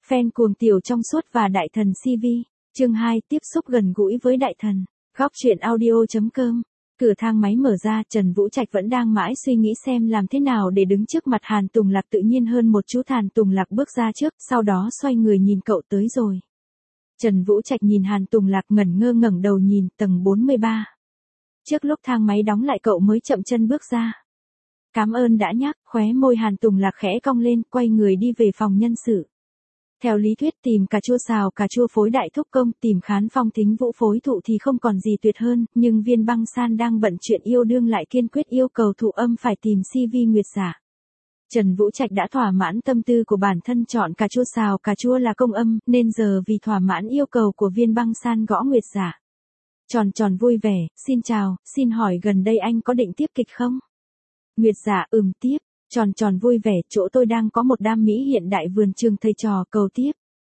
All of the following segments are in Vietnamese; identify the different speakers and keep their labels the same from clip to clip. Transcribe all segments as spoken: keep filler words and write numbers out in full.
Speaker 1: Fan cuồng tiểu trong suốt và đại thần xê vê. Chương hai, tiếp xúc gần gũi với đại thần. Góc truyện audio.com. Cửa thang máy mở ra, Trần Vũ Trạch vẫn đang mãi suy nghĩ xem làm thế nào để đứng trước mặt Hàn Tùng Lạc tự nhiên hơn một chút. Hàn Tùng Lạc bước ra trước, sau đó xoay người nhìn cậu tới rồi. Trần Vũ Trạch nhìn Hàn Tùng Lạc ngẩn ngơ ngẩng đầu nhìn tầng bốn mươi ba. Trước lúc thang máy đóng lại cậu mới chậm chân bước ra. Cảm ơn đã nhắc, khóe môi Hàn Tùng Lạc khẽ cong lên, quay người đi về phòng nhân sự. Theo lý thuyết tìm cà chua xào cà chua phối đại thúc công, tìm Khán Phong Thính Vũ phối thụ thì không còn gì tuyệt hơn, nhưng Viên Băng San đang bận chuyện yêu đương lại kiên quyết yêu cầu thụ âm phải tìm xê vê Nguyệt Giả. Trần Vũ Trạch đã thỏa mãn tâm tư của bản thân chọn cà chua xào cà chua là công âm, nên giờ vì thỏa mãn yêu cầu của Viên Băng San gõ Nguyệt Giả. Tròn tròn vui vẻ, xin chào, xin hỏi gần đây anh có định tiếp kịch không? Nguyệt Giả ừm tiếp. Tròn tròn vui vẻ, chỗ tôi đang có một đam mỹ hiện đại vườn trường thầy trò cầu tiếp.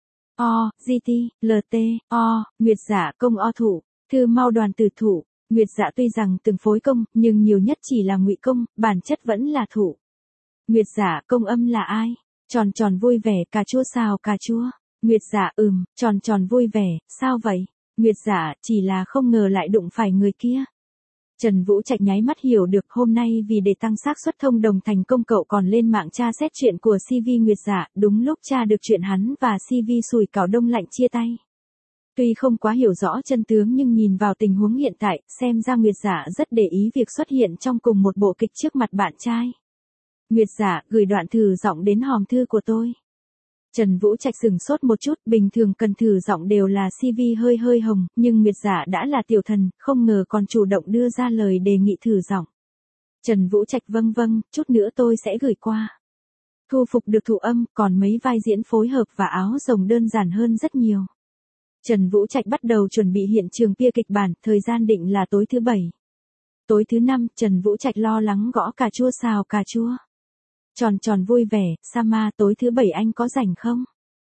Speaker 1: O, giê tê, lờ tê, O, Nguyệt Giả công O thủ, thư mau đoàn từ thủ. Nguyệt Giả tuy rằng từng phối công, nhưng nhiều nhất chỉ là ngụy công, bản chất vẫn là thủ. Nguyệt Giả công âm là ai? Tròn tròn vui vẻ, cà chua xào cà chua. Nguyệt Giả ừm, tròn tròn vui vẻ, sao vậy? Nguyệt Giả chỉ là không ngờ lại đụng phải người kia. Trần Vũ Trạch nháy mắt hiểu được hôm nay vì để tăng xác suất thông đồng thành công cậu còn lên mạng tra xét chuyện của xê vê Nguyệt Giả, đúng lúc tra được chuyện hắn và xê vê Sùi Cảo Đông Lạnh chia tay. Tuy không quá hiểu rõ chân tướng nhưng nhìn vào tình huống hiện tại, xem ra Nguyệt Giả rất để ý việc xuất hiện trong cùng một bộ kịch trước mặt bạn trai. Nguyệt Giả gửi đoạn thử giọng đến hòm thư của tôi. Trần Vũ Trạch sửng sốt một chút, bình thường cần thử giọng đều là xê vê hơi hơi hồng, nhưng Nguyệt Giả đã là tiểu thần, không ngờ còn chủ động đưa ra lời đề nghị thử giọng. Trần Vũ Trạch vâng vâng, chút nữa tôi sẽ gửi qua. Thu phục được thụ âm, còn mấy vai diễn phối hợp và áo rồng đơn giản hơn rất nhiều. Trần Vũ Trạch bắt đầu chuẩn bị hiện trường bia kịch bản, thời gian định là tối thứ bảy. Tối thứ năm, Trần Vũ Trạch lo lắng gõ cà chua xào cà chua. Tròn tròn vui vẻ, Sama tối thứ bảy anh có rảnh không?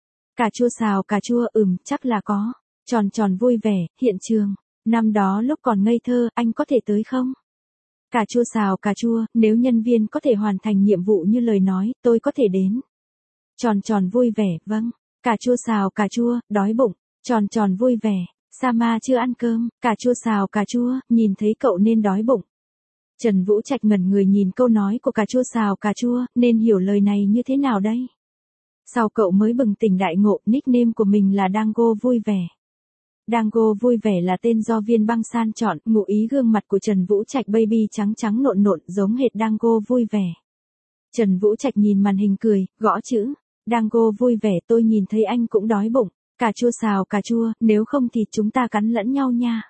Speaker 1: Cà chua xào cà chua ừm, chắc là có. Tròn tròn vui vẻ, hiện trường. Năm đó lúc còn ngây thơ, anh có thể tới không? Cà chua xào cà chua, nếu nhân viên có thể hoàn thành nhiệm vụ như lời nói, tôi có thể đến. Tròn tròn vui vẻ, vâng. Cà chua xào cà chua, đói bụng. Tròn tròn vui vẻ, Sama chưa ăn cơm, cà chua xào cà chua, nhìn thấy cậu nên đói bụng. Trần Vũ Trạch ngẩn người nhìn câu nói của cà chua xào cà chua, nên hiểu lời này như thế nào đây? Sau cậu mới bừng tỉnh đại ngộ, nickname của mình là Dango vui vẻ. Dango vui vẻ là tên do Viên Băng San chọn, ngụ ý gương mặt của Trần Vũ Trạch baby trắng trắng nộn nộn giống hệt Dango vui vẻ. Trần Vũ Trạch nhìn màn hình cười, gõ chữ, Dango vui vẻ tôi nhìn thấy anh cũng đói bụng, cà chua xào cà chua, nếu không thì chúng ta cắn lẫn nhau nha.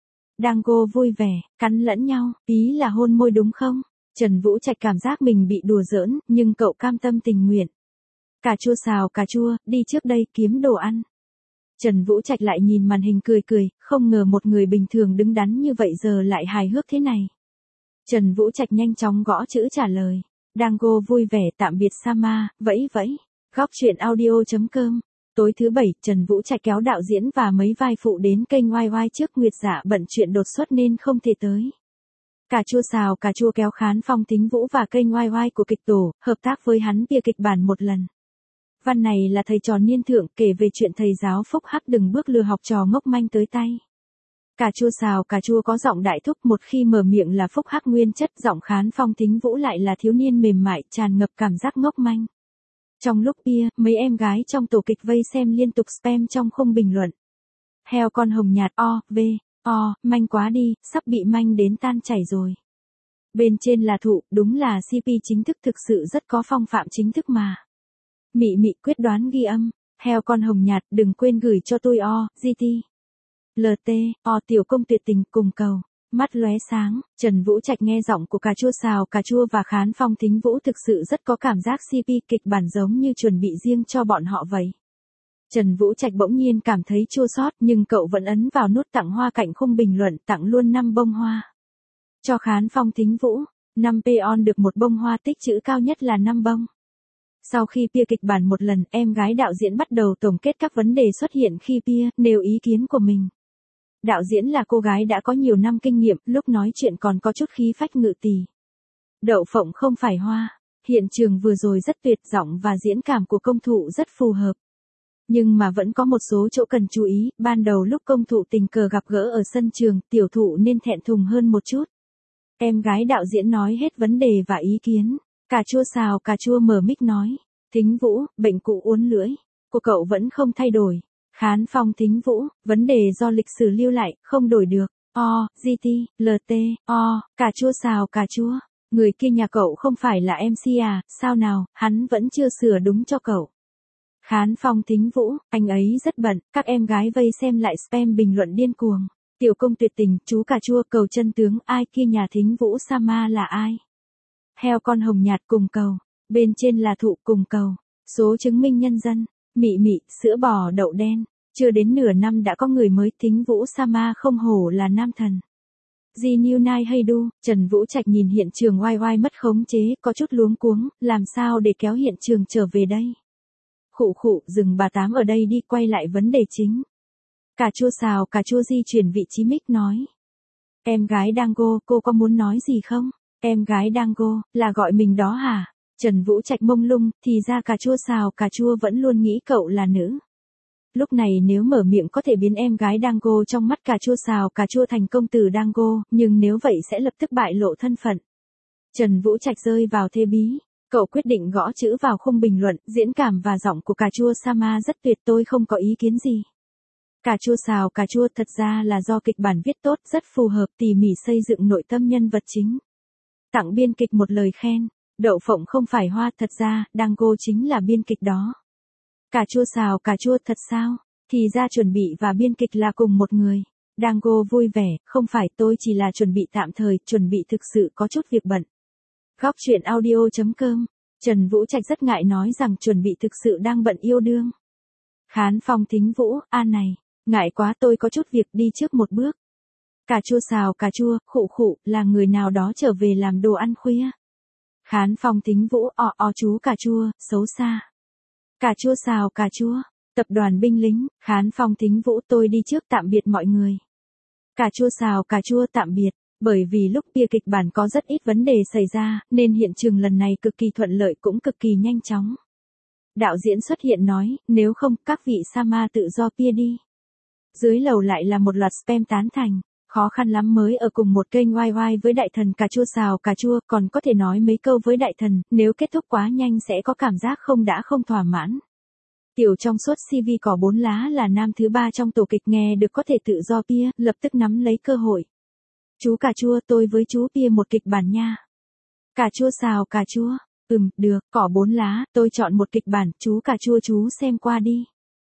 Speaker 1: Dango vui vẻ, cắn lẫn nhau, ý là hôn môi đúng không? Trần Vũ Trạch cảm giác mình bị đùa giỡn, nhưng cậu cam tâm tình nguyện. Cà chua xào cà chua, đi trước đây kiếm đồ ăn. Trần Vũ Trạch lại nhìn màn hình cười cười, không ngờ một người bình thường đứng đắn như vậy giờ lại hài hước thế này. Trần Vũ Trạch nhanh chóng gõ chữ trả lời. Dango vui vẻ tạm biệt Sama, vẫy vẫy. Góc truyện audio.com. Tối thứ bảy, Trần Vũ Trạch kéo đạo diễn và mấy vai phụ đến kênh oai oai trước Nguyệt Giả bận chuyện đột xuất nên không thể tới. Cà chua xào cà chua kéo Khán Phong Thính Vũ và kênh oai oai của kịch tổ, hợp tác với hắn bia kịch bản một lần. Văn này là thầy trò niên thượng kể về chuyện thầy giáo Phúc Hắc đừng bước lừa học trò ngốc manh tới tay. Cà chua xào cà chua có giọng đại thúc, một khi mở miệng là Phúc Hắc nguyên chất, giọng Khán Phong Thính Vũ lại là thiếu niên mềm mại, tràn ngập cảm giác ngốc manh. Trong lúc bia, mấy em gái trong tổ kịch vây xem liên tục spam trong khung bình luận. Heo con hồng nhạt o, v, o, manh quá đi, sắp bị manh đến tan chảy rồi. Bên trên là thụ, đúng là xê pê chính thức thực sự rất có phong phạm chính thức mà. Mị mị quyết đoán ghi âm, heo con hồng nhạt đừng quên gửi cho tôi o, giê tê. lờ tê, o tiểu công tuyệt tình cùng cầu. Mắt lóe sáng, Trần Vũ Trạch nghe giọng của cà chua xào cà chua và Khán Phong Thính Vũ thực sự rất có cảm giác xê pê kịch bản giống như chuẩn bị riêng cho bọn họ vậy. Trần Vũ Trạch bỗng nhiên cảm thấy chua xót nhưng cậu vẫn ấn vào nút tặng hoa cạnh khung bình luận tặng luôn năm bông hoa. Cho Khán Phong Thính Vũ, năm peon được một bông hoa tích trữ cao nhất là năm bông. Sau khi bia kịch bản một lần, em gái đạo diễn bắt đầu tổng kết các vấn đề xuất hiện khi bia, nêu ý kiến của mình. Đạo diễn là cô gái đã có nhiều năm kinh nghiệm, lúc nói chuyện còn có chút khí phách ngự tỳ. Đậu phộng không phải hoa. Hiện trường vừa rồi rất tuyệt, giọng và diễn cảm của công thụ rất phù hợp. Nhưng mà vẫn có một số chỗ cần chú ý, ban đầu lúc công thụ tình cờ gặp gỡ ở sân trường, tiểu thụ nên thẹn thùng hơn một chút. Em gái đạo diễn nói hết vấn đề và ý kiến. Cà chua xào cà chua mở mic nói. Thính Vũ, bệnh cũ uốn lưỡi. Của cậu vẫn không thay đổi. Khán Phong Thính Vũ, vấn đề do lịch sử lưu lại, không đổi được. O, giê tê, lờ tê, O, cà chua xào cà chua. Người kia nhà cậu không phải là em xê à, sao nào, hắn vẫn chưa sửa đúng cho cậu. Khán Phong Thính Vũ, anh ấy rất bận, các em gái vây xem lại spam bình luận điên cuồng. Tiểu công tuyệt tình, chú cà chua cầu chân tướng, ai kia nhà Thính Vũ Sama là ai? Heo con hồng nhạt cùng cầu, bên trên là thụ cùng cầu, số chứng minh nhân dân, mị mị, sữa bò đậu đen, chưa đến nửa năm đã có người mới. Thính Vũ Sama không hổ là nam thần. Di New Nai hay đu, Trần Vũ Trạch nhìn hiện trường oai oai mất khống chế, có chút luống cuống, làm sao để kéo hiện trường trở về đây? Khụ khụ, dừng bà tám ở đây đi, quay lại vấn đề chính. Cà chua xào cà chua di chuyển vị trí mic nói. Em gái Dango, cô có muốn nói gì không? Em gái Dango, là gọi mình đó hả? Trần Vũ Trạch mông lung, thì ra cà chua xào cà chua vẫn luôn nghĩ cậu là nữ. Lúc này nếu mở miệng có thể biến em gái Dango trong mắt cà chua xào cà chua thành công tử Dango, nhưng nếu vậy sẽ lập tức bại lộ thân phận. Trần Vũ Trạch rơi vào thế bí. Cậu quyết định gõ chữ vào khung bình luận, diễn cảm và giọng của cà chua Sama rất tuyệt, tôi không có ý kiến gì. Cà chua xào cà chua thật ra là do kịch bản viết tốt, rất phù hợp, tỉ mỉ xây dựng nội tâm nhân vật chính. Tặng biên kịch một lời khen. Đậu phộng không phải hoa, thật ra, Dango chính là biên kịch đó. Cà chua xào cà chua thật sao? Thì ra chuẩn bị và biên kịch là cùng một người. Dango vui vẻ, không phải, tôi chỉ là chuẩn bị tạm thời, chuẩn bị thực sự có chút việc bận. Góc truyện audio chấm com. Trần Vũ Trạch rất ngại nói rằng chuẩn bị thực sự đang bận yêu đương. Khán Phong Thính Vũ, a này, ngại quá, tôi có chút việc, đi trước một bước. Cà chua xào cà chua, khụ khụ, là người nào đó trở về làm đồ ăn khuya. Khán Phong Thính Vũ, o o chú cà chua, xấu xa. Cà chua xào cà chua, tập đoàn binh lính. Khán Phong Thính Vũ, tôi đi trước, tạm biệt mọi người. Cà chua xào cà chua tạm biệt. Bởi vì lúc kia kịch bản có rất ít vấn đề xảy ra, nên hiện trường lần này cực kỳ thuận lợi cũng cực kỳ nhanh chóng. Đạo diễn xuất hiện nói, nếu không, các vị Sama tự do kia đi. Dưới lầu lại là một loạt spam tán thành. Khó khăn lắm mới ở cùng một kênh oai oai với đại thần cà chua xào cà chua, còn có thể nói mấy câu với đại thần, nếu kết thúc quá nhanh sẽ có cảm giác không đã không thỏa mãn. Tiểu trong suốt xê vê cỏ bốn lá là nam thứ ba trong tổ kịch, nghe được có thể tự do Pia, lập tức nắm lấy cơ hội. Chú cà chua, tôi với chú Pia một kịch bản nha. Cà chua xào cà chua, ừm, được, cỏ bốn lá, tôi chọn một kịch bản, chú cà chua chú xem qua đi.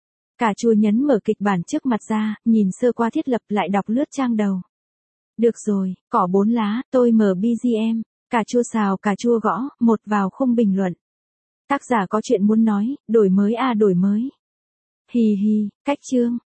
Speaker 1: Cà chua nhấn mở kịch bản trước mặt ra, nhìn sơ qua thiết lập lại đọc lướt trang đầu. Được rồi, cỏ bốn lá, tôi mở bê giê em, cà chua xào cà chua gõ, một vào khung bình luận. Tác giả có chuyện muốn nói, đổi mới a đổi mới. Hì hì, cách chương.